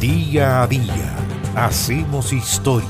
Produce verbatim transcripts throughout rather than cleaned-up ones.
Día a día hacemos historia.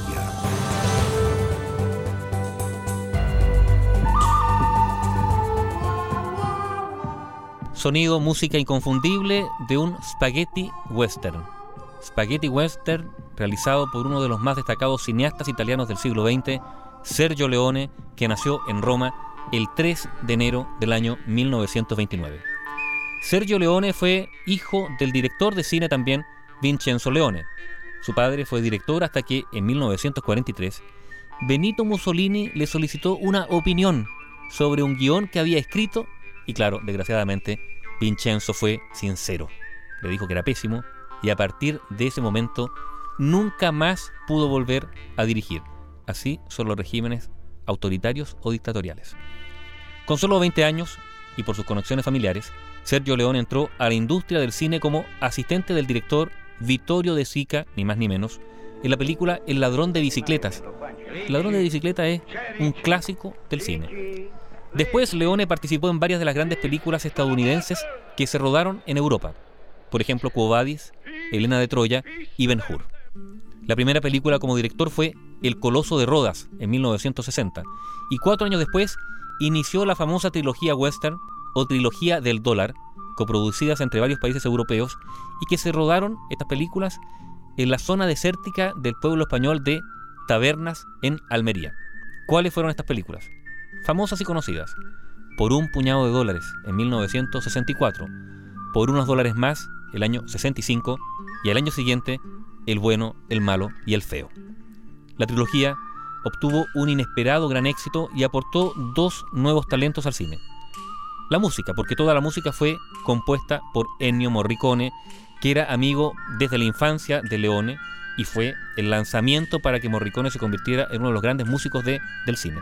Sonido, música inconfundible de un spaghetti western. Spaghetti western realizado por uno de los más destacados cineastas italianos del siglo veinte, Sergio Leone, que nació en Roma el tres de enero del año mil novecientos veintinueve. Sergio Leone fue hijo del director de cine también Vincenzo Leone. Su padre fue director hasta que en mil novecientos cuarenta y tres Benito Mussolini le solicitó una opinión sobre un guión que había escrito y claro, desgraciadamente, Vincenzo fue sincero. Le dijo que era pésimo y a partir de ese momento nunca más pudo volver a dirigir. Así son los regímenes autoritarios o dictatoriales. Con solo veinte años y por sus conexiones familiares, Sergio Leone entró a la industria del cine como asistente del director Vittorio De Sica, ni más ni menos, en la película El ladrón de bicicletas. El ladrón de bicicletas es un clásico del cine. Después, Leone participó en varias de las grandes películas estadounidenses que se rodaron en Europa. Por ejemplo, Quo Vadis, Helena de Troya y Ben-Hur. La primera película como director fue El Coloso de Rodas, en mil novecientos sesenta. Y cuatro años después, inició la famosa trilogía western o trilogía del dólar, coproducidas entre varios países europeos, y que se rodaron estas películas en la zona desértica del pueblo español de Tabernas, en Almería. ¿Cuáles fueron estas películas? Famosas y conocidas: Por un puñado de dólares, en mil novecientos sesenta y cuatro, Por unos dólares más, el año sesenta y cinco, y al año siguiente, El bueno, el malo y el feo. La trilogía obtuvo un inesperado gran éxito y aportó dos nuevos talentos al cine. La música, porque toda la música fue compuesta por Ennio Morricone, que era amigo desde la infancia de Leone y fue el lanzamiento para que Morricone se convirtiera en uno de los grandes músicos de, del cine.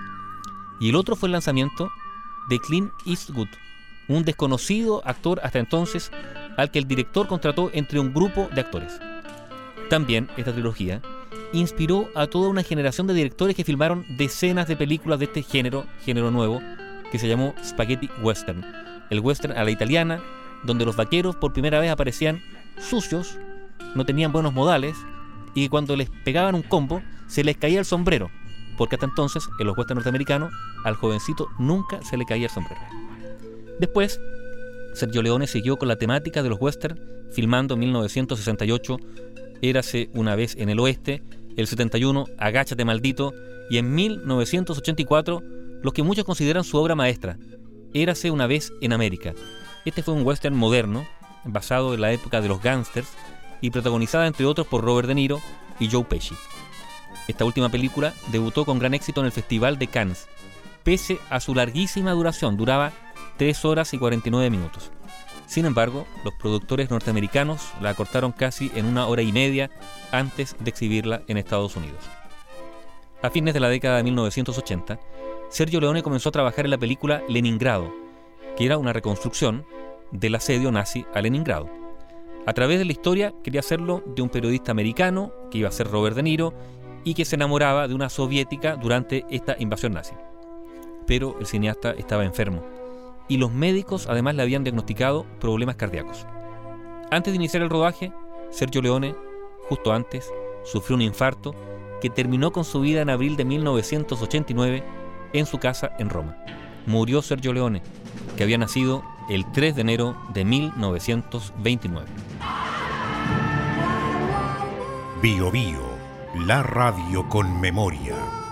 Y el otro fue el lanzamiento de Clint Eastwood, un desconocido actor hasta entonces al que el director contrató entre un grupo de actores. También esta trilogía inspiró a toda una generación de directores que filmaron decenas de películas de este género, género nuevo, que se llamó Spaghetti Western. El western a la italiana, donde los vaqueros por primera vez aparecían sucios, no tenían buenos modales y cuando les pegaban un combo se les caía el sombrero. Porque hasta entonces, en los westerns norteamericanos, al jovencito nunca se le caía el sombrero. Después, Sergio Leone siguió con la temática de los westerns, filmando en mil novecientos sesenta y ocho Érase una vez en el oeste, el setenta y uno Agáchate maldito, y en mil novecientos ochenta y cuatro los que muchos consideran su obra maestra, Érase una vez en América. Este fue un western moderno, basado en la época de los gángsters, y protagonizada entre otros por Robert De Niro y Joe Pesci. Esta última película debutó con gran éxito en el Festival de Cannes, pese a su larguísima duración, duraba tres horas y cuarenta y nueve minutos. Sin embargo, los productores norteamericanos la acortaron casi en una hora y media antes de exhibirla en Estados Unidos. A fines de la década de mil novecientos ochenta, Sergio Leone comenzó a trabajar en la película Leningrado, que era una reconstrucción del asedio nazi a Leningrado. A través de la historia quería hacerlo de un periodista americano, que iba a ser Robert De Niro, y que se enamoraba de una soviética durante esta invasión nazi. Pero el cineasta estaba enfermo, y los médicos además le habían diagnosticado problemas cardíacos. Antes de iniciar el rodaje, Sergio Leone, justo antes, sufrió un infarto que terminó con su vida en abril de mil novecientos ochenta y nueve en su casa en Roma. Murió Sergio Leone, que había nacido el tres de enero de mil novecientos veintinueve. Bio Bio, la radio con memoria.